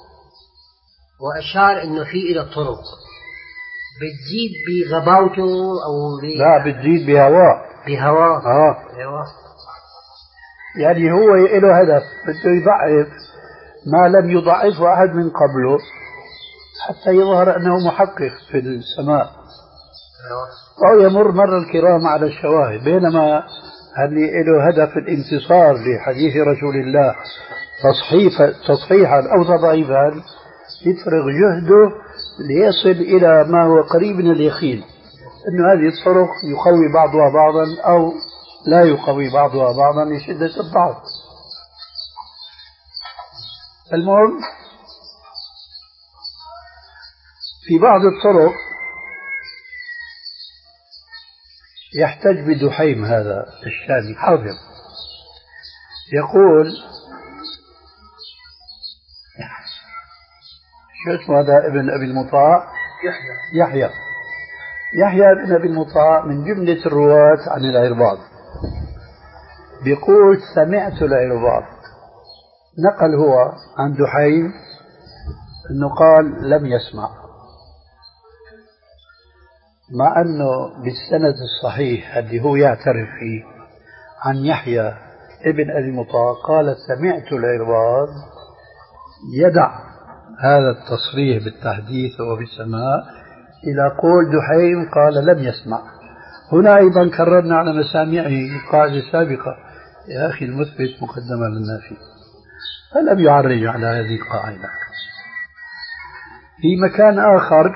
وأشار إنه في إلى الطرق بتزيد بغباوته أو ب... لا بتزيد بهواه بهواه آه. بهواه. يعني هو له هدف، بده يضعف ما لم يضعفه أحد من قبله حتى يظهر أنه محقق في السماء، أو يمر مر الكرام على الشواهد. بينما اللي له هدف الانتصار لحديث رسول الله تصحيحا أو تضعيفا يفرغ جهده ليصل إلى ما هو قريب من اليقين، أن هذه الطرق يقوي بعضها بعضا أو لا يقوي بعضها بعضا لشدة الضعف. المهم في بعض الطرق يحتج بدحيم هذا الشامي حاضر، يقول شو اسمه هذا ابن أبي المطاع يحيى يحيى يحيى ابن أبي المطاع من جملة الرواة عن العرباض، بيقول سمعت العرباض، نقل هو عن دحيم أنه قال لم يسمع، مع أنه بالسند الصحيح اللي هو يعترف فيه عن يحيى ابن أبي المطاع قال سمعت العرباض، يدع هذا التصريح بالتحديث وبالسماع إلى قول دحيم قال لم يسمع. هنا أيضا كررنا على مسامعه القاعدة السابقة، يا أخي المثبت مقدمة للنافي، فلم يعرج على هذه القاعدة. في مكان آخر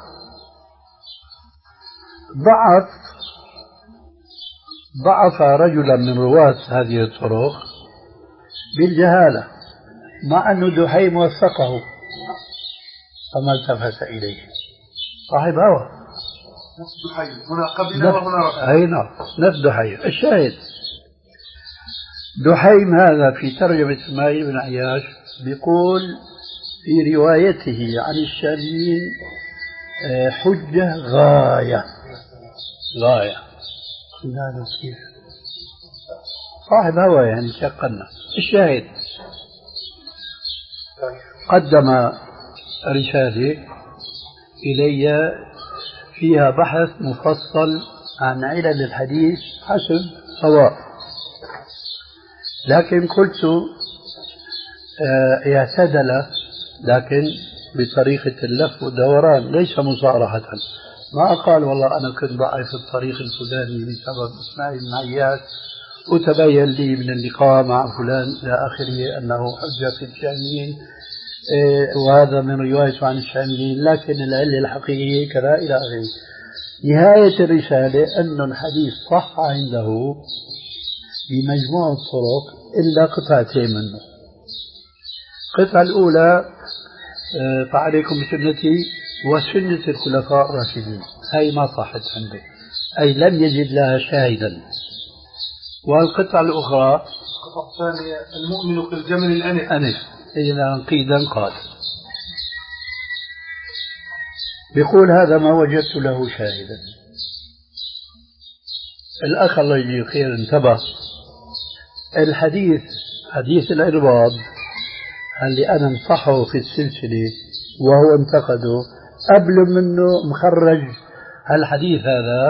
ضعف ضعف رجلا من رواة هذه الطرق بالجهالة، مع أن دحيم وثقه فما التفت إليه، صاحب هوى. نفس دحيم هنا قبل وهنا رفع. أي نعم نفس دحيم. الشاهد دحيم هذا في ترجمة إسماعيل بن عياش بيقول في روايته عن الشاميين حجة غاية غاية. لا كيف صاحب هوى يعني شقنا. الشاهد قدم رسالة إلي فيها بحث مفصل عن علل الحديث حسب هواء، لكن قلت اعتدل لكن بطريقة اللف والدوران ليس مصارحة. ما قال والله أنا كنت ضعيف في الطريق الفلاني بسبب إسماعيل بن عياش وتبين لي من اللقاء مع فلان إلى آخره أنه حجة في الشاميين وهذا من روايته عن الشاميين، لكن العلة الحقيقية كذا إلى آخره. نهاية الرسالة أن الحديث صح عنده بمجموع الطرق إلا قطعتين منه. القطعة الأولى فعليكم بسنتي وسنة الخلفاء الراشدين، هي ما صحت عنده، أي لم يجد لها شاهدا. والقطعة الأخرى القطعة الثانية المؤمن في الجمل الأنف أنف إذا قيدا قال. بيقول هذا ما وجدت له شاهدا. الأخ الله يجزيه خير انتبه، الحديث حديث الإرباض اللي أنا انصحه في السلسلة وهو انتقده قبل منه مخرج الحديث هذا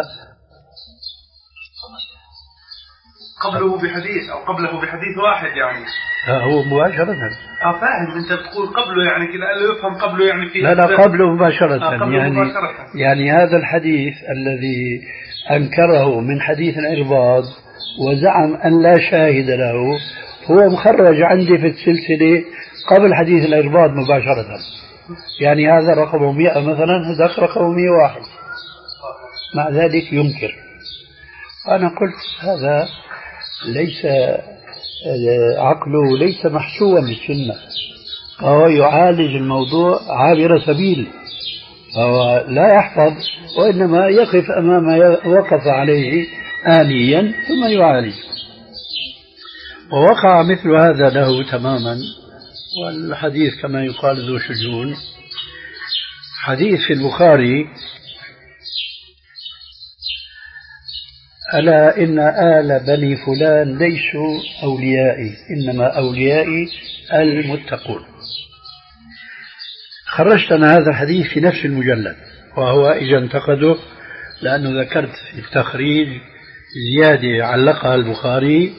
قبله بحديث أو قبله بحديث واحد يعني هو مباشرة. اه فاهم انت بتقول قبله يعني كده قال له يفهم قبله يعني في لا لا قبله مباشرة. آه قبله يعني مباشرة. يعني هذا الحديث الذي أنكره من حديث الإرباض وزعم أن لا شاهد له هو مخرج عندي في السلسلة قبل حديث الإرباض مباشرة. يعني هذا رقمه مئة مثلا، هذا رقمه مئة وواحد، مع ذلك ينكر. أنا قلت هذا ليس عقله ليس محشوا بالسنة، فهو يعالج الموضوع عابر سبيل، فهو لا يحفظ وإنما يقف أمام ما وقف عليه آنيا ثم يعالج. ووقع مثل هذا له تماما. والحديث كما يقال ذو شجون. حديث في البخاري ألا إن آل بني فلان ليسوا أوليائي إنما أوليائي المتقون. خرجت أنا هذا الحديث في نفس المجلد، وهو إذا انتقده لأنه ذكرت في التخريج زيادة علقها البخاري،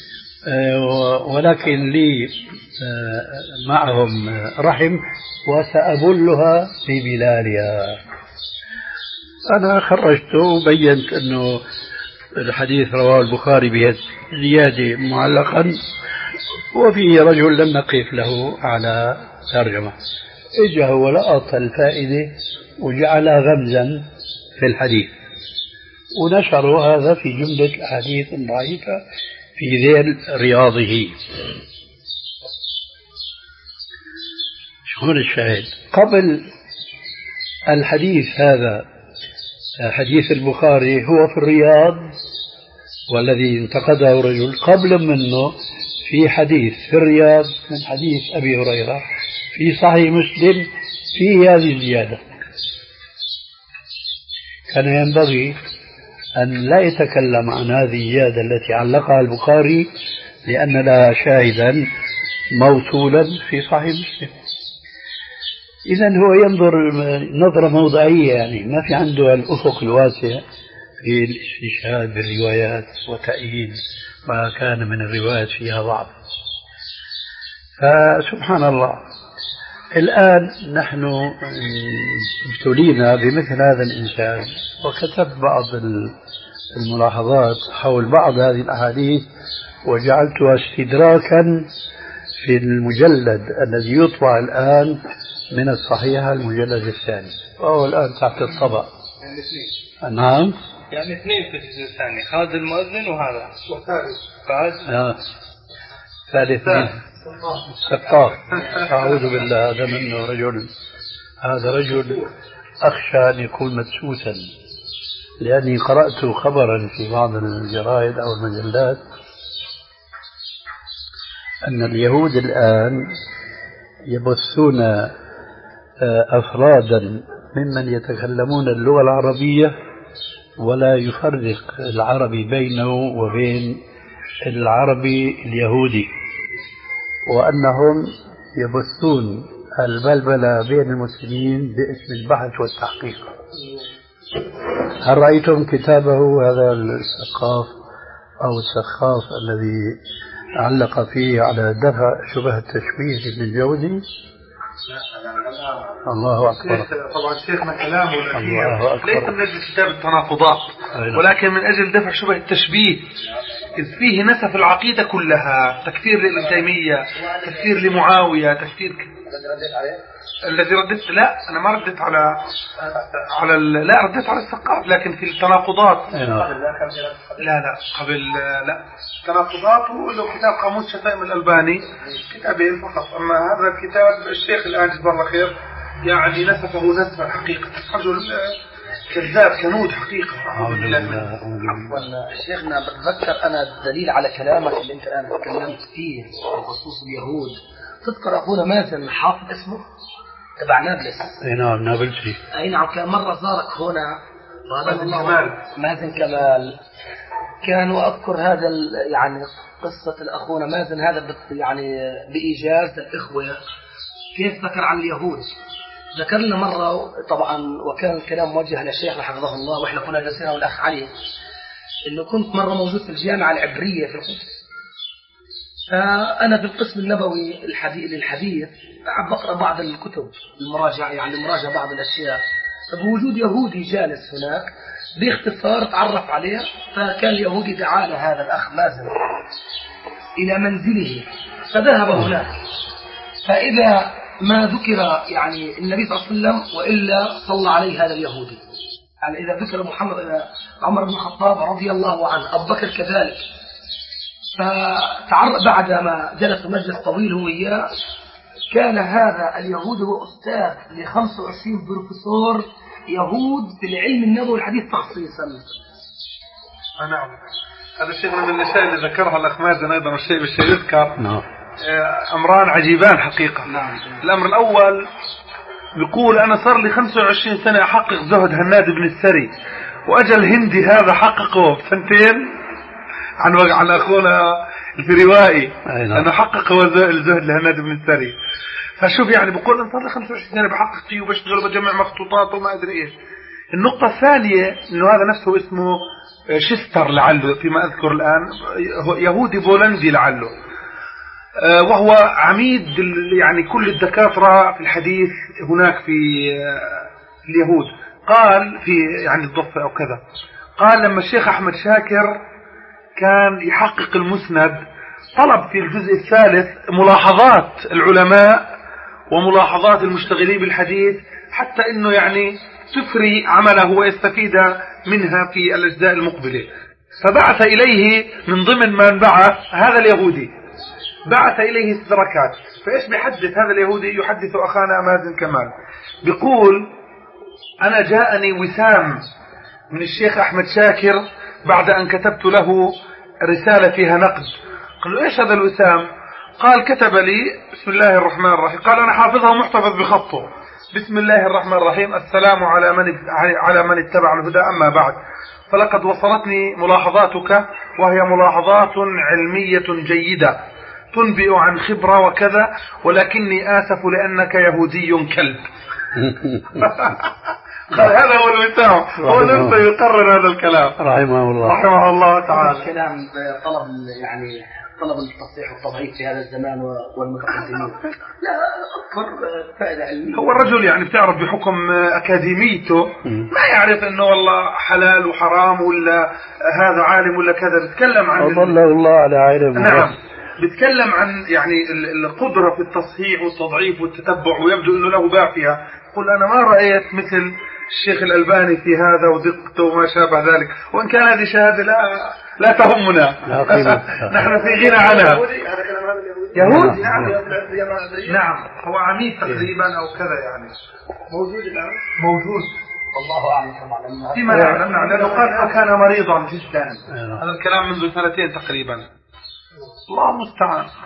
ولكن لي معهم رحم وسأبلها في بلالها. أنا خرجته وبينت أنه الحديث رواه البخاري بزيادة معلقا، وفيه رجل لم نقف له على ترجمة. إجا هو لقط الفائدة وجعلها غمزا في الحديث، ونشروا هذا في جملة الأحاديث الضعيفة في ذيل رياضه. شو الشاهد؟ قبل الحديث هذا حديث البخاري هو في الرياض، والذي انتقده رجل قبل منه في حديث في الرياض من حديث أبي هريرة في صحيح مسلم فيه هذه الزيادة. كان ينبغي أن لا يتكلم عن هذه الزيادة التي علقها البخاري لأن لها شاهدا موصولا في صحيح مسلم. إذن هو ينظر نظرة موضعية، يعني ما في عنده الأفق الواسع في الاستشهاد بالروايات وتأييد ما كان من الروايات فيها ضعف. فسبحان الله، الآن نحن ابتلينا بمثل هذا الإنسان، وكتبت بعض الملاحظات حول بعض هذه الأحاديث وجعلتها استدراكا في المجلد الذي يطبع الآن من الصحيحة المجلد الثاني، وهو الآن تحت الطبع. يعني اثنين. نعم. يعني اثنين في الجزء الثاني، خالد المؤذن وهذا. والثالث. بعد. آه. ثالث. سقاف. أعوذ بالله، هذا منه رجل، هذا رجل أخشى أن يكون مدسوسا، لأني قرأت خبرا في بعض الجرائد أو المجلات أن اليهود الآن يبثون أفرادا ممن يتكلمون اللغة العربية ولا يفرق العربي بينه وبين العربي اليهودي، وأنهم يبثون البلبلة بين المسلمين باسم البحث والتحقيق. هل رأيتم كتابه هذا السقاف أو السخاف الذي علق فيه على دفع شبه التشبيه لابن الجوزي؟ الله أكبر. طبعا شيخنا كلامه ليس من أجل كتاب التناقضات ولكن من أجل دفع شبه التشبيه، إذ فيه نسف العقيدة كلها، تكفير لابن تيمية، تكفير لمعاوية، تكفير الذي رددت لا أنا ما رددت على على لا رددت على السقاف، لكن في التناقضات لا لا قبل لا التناقضات له كتاب قاموس شتائم الألباني كتابين فقط، أما هذا الكتاب الشيخ الآن جزاه الله خير يعني نسفه نسفا حقيقة، رجل كذاب كنود حقيقة. عفوا شيخنا بتذكر أنا الدليل على كلامك اللي أنت الآن تكلمت فيه بخصوص اليهود. تذكر أخونا مازن حافظ اسمه تبع نابلس؟ أي نعم نابلسي. أي نعم كان مرة زارك هنا مازن كمال. مازن كمال كان وأذكر هذا يعني قصة الأخونا مازن هذا يعني بإيجاز الإخوة كيف ذكر عن اليهود. ذكرنا مرة طبعا وكان الكلام موجه للشيخ حفظه الله وإحنا كنا جالسين والأخ علي إنه كنت مرة موجود في الجامعة العبرية في القدس، فأنا في القسم النبوي الحديث للحديث بقرأ بعض الكتب المراجعة يعني المراجعة بعض الأشياء، فبوجود يهودي جالس هناك باختصار تعرف عليه، فكان اليهودي دعا هذا الأخ مازن إلى منزله فذهب هناك، فإذا ما ذكر يعني النبي صلى الله عليه وسلم وإلا صلى عليه هذا اليهودي، يعني إذا ذكر محمد عمر بن الخطاب رضي الله عنه أبو بكر كذلك، فتعرف بعد ما جلس مجلس طويل هو إياه كان هذا اليهود هو أستاذ ل خمسة وعشرين بروفيسور يهود في العلم النبوي والحديث تخصيصا. نعم هذا الشيء من الأشياء اللي ذكرها الأخ مازن أيضا الشيء بالشيء يذكر نعم أمران عجيبان حقيقة. نعم. الأمر الأول بيقول أنا صار لي خمسة وعشرين سنة أحقق زهد هناد بن السري، وأجل هندي هذا حققه بسنتين عن عن أخونا الفروائي أنه حقق هو الزهد لهناد بن السري. فشوف يعني بقول أنا صار لي خمسة وعشرين سنة بحقق فيه وبشتغل وبجمع مخطوطات وما أدري إيش. النقطة الثانية إنه هذا نفسه اسمه شستر لعله فيما أذكر الآن، يهودي بولندي لعله، وهو عميد يعني كل الدكاترة في الحديث هناك في اليهود. قال في يعني الضفة أو كذا، قال لما الشيخ أحمد شاكر كان يحقق المسند طلب في الجزء الثالث ملاحظات العلماء وملاحظات المشتغلين بالحديث حتى إنه يعني تفري عمله ويستفيد منها في الأجزاء المقبلة. فبعث إليه من ضمن ما انبعث هذا اليهودي، بعث إليه استدراكات. فإيش بيحدث هذا اليهودي؟ يحدث أخانا مازن كمال، بيقول أنا جاءني وسام من الشيخ أحمد شاكر بعد أن كتبت له رسالة فيها نقد. قال له إيش هذا الوسام؟ قال كتب لي بسم الله الرحمن الرحيم، قال أنا حافظها ومحتفظ بخطه، بسم الله الرحمن الرحيم، السلام على من على من اتبع الهدى، أما بعد فلقد وصلتني ملاحظاتك وهي ملاحظات علمية جيدة تنبئ عن خبرة وكذا، ولكني آسف لأنك يهودي كلب. قال هذا هو الوسام، هو نفسه يقرر هذا الكلام رحمه الله رحمه الله تعالى. الكلام طلب يعني طلب التصحيح والتضعيف في هذا الزمان والمتقدمين. لا أذكر فائدة علمية. هو الرجل يعني بتعرف بحكم أكاديميته ما يعرف إنه والله حلال وحرام ولا هذا عالم ولا كذا، بيتكلم عن الله الله على علم. نعم بيتكلم عن يعني القدرة في التصحيح والتضعيف والتتبع، ويبدو إنه له باع فيها. قل أنا ما رأيت مثل الشيخ الألباني في هذا ودقته وما شابه ذلك، وإن كان هذه شهادة لا لا تهمنا نحن في غنى عنها. يهود نعم نعم هو عميد تقريبا أو كذا يعني موجود الآن موجود الله أعلم طبعا فيما نعلم. نعم لأنه قال كان مريضا جدا، هذا الكلام منذ سنتين تقريبا، الله المستعان.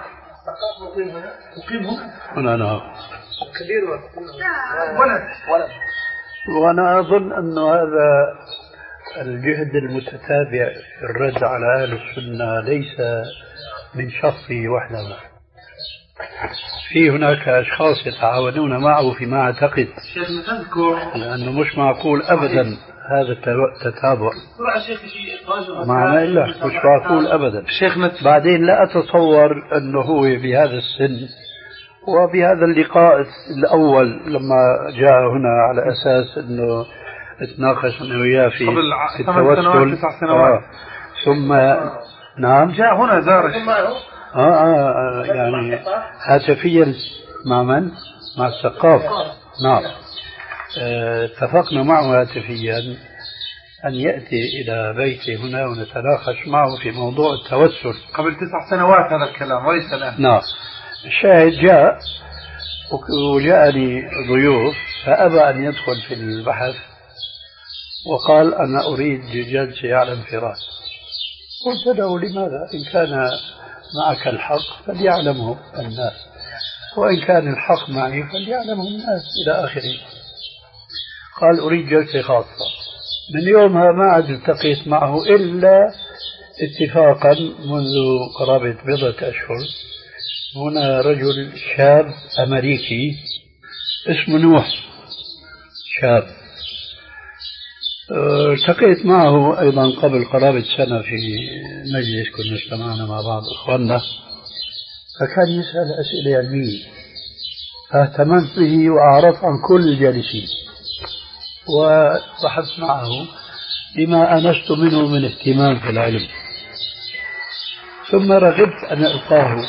السقاف مقيم هنا؟ مقيم هنا؟ هنا نعم. كبير ولد ولد. وأنا أظن أن هذا الجهد المتتابع في الرد على أهل السنة ليس من شخصه وحده، في هناك أشخاص يتعاونون معه فيما أعتقد، لأنه مش معقول أبدا هذا التتابع معنا إلا مش معقول أبدا. بعدين لا أتصور أنه هو بهذا السن وبهذا اللقاء الأول لما جاء هنا على أساس أنه اتناقش أنه وياه في التوسل آه. ثم نعم جاء هنا زار آه, آه يعني هاتفيا مع من؟ مع السقاف. نعم آه اتفقنا معه هاتفيا أن يأتي إلى بيتي هنا ونتناقش معه في موضوع التوسل قبل تسع سنوات هذا الكلام وليس الآن. نعم الشاهد جاء وجاءني ضيوف فأبى أن يدخل في البحث وقال أنا أريد جلسة على انفراد. قلت له لماذا؟ إن كان معك الحق فليعلمه الناس وإن كان الحق معي فليعلمه الناس إلى آخره. قال أريد جلسة خاصة. من يومها ما عاد التقيت معه إلا اتفاقا منذ قرابة بضعة أشهر. هنا رجل شاب أمريكي اسمه نوح شاب التقيت معه أيضا قبل قرابة سنة في مجلس كنا اجتمعنا مع بعض إخواننا فكان يسأل أسئلة علمية فاهتممت به وأعرف عن كل الجالسين وبحثت معه بما أنست منه من اهتمام في العلم ثم رغبت أن ألقاه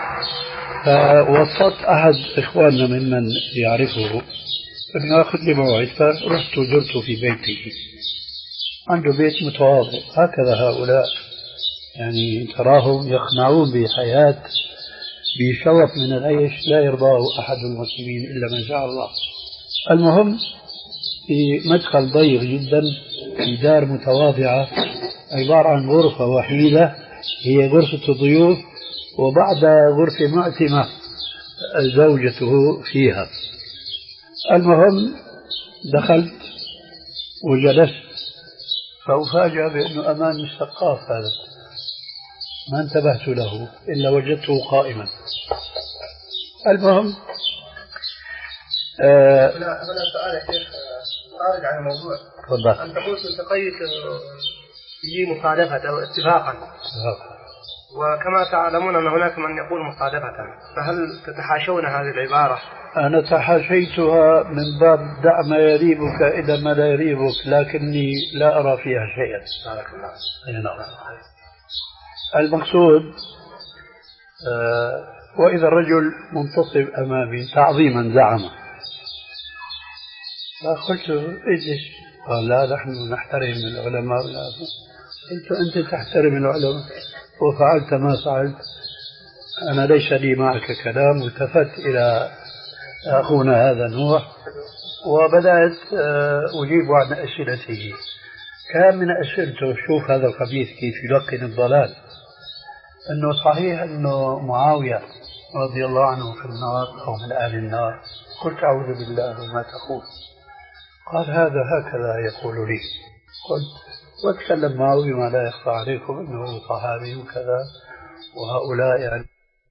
فوسطت أحد إخواننا ممن يعرفه أن أخذ لي موعد فرحت وزرته في بيته. عنده بيت متواضع هكذا هؤلاء يعني تراهم يقنعون بحياة بشرف من العيش لا يرضاه أحد المسلمين إلا من شاء الله. المهم في مدخل ضيق جدا في دار متواضعة عبارة عن غرفة وحيدة هي غرفة الضيوف وبعد غرفة معتمة زوجته فيها. المهم دخلت وجلست فأفاجأ بأنه أمام السقاف هذا ما انتبهت له إلا وجدته قائما. المهم آه هنا سؤال يا شيخ خارج عن الموضوع. تفضل. أنت قلت التقيت في مصادفة أو اتفاقا وكما تعلمون أن هناك من يقول مصادفة فهل تتحاشون هذه العبارة؟ أنا تحاشيتها من باب دع ما يريبك إذا ما لا يريبك لكني لا أرى فيها شيئا. بارك الله. نعم. المقصود آه وإذا الرجل منتصب أمامي تعظيما زعمه فقلت اجلس قال لا نحن نحترم العلماء. قلت أنت تحترم العلماء وفعلت ما فعلت أنا ليس لي معك كلام. والتفت إلى أخونا هذا نوح وبدأت أجيب عن أسئلته. كان من أسئلته شوف هذا الخبيث كيف يلقن الضلال أنه صحيح أنه معاوية رضي الله عنه في النار أو من أهل النار. قلت أعوذ بالله ما تقول. قال هذا هكذا يقول لي. قلت واتكلم معه بما لا يخفى عليكم أنه صحابي وكذا وهؤلاء يعني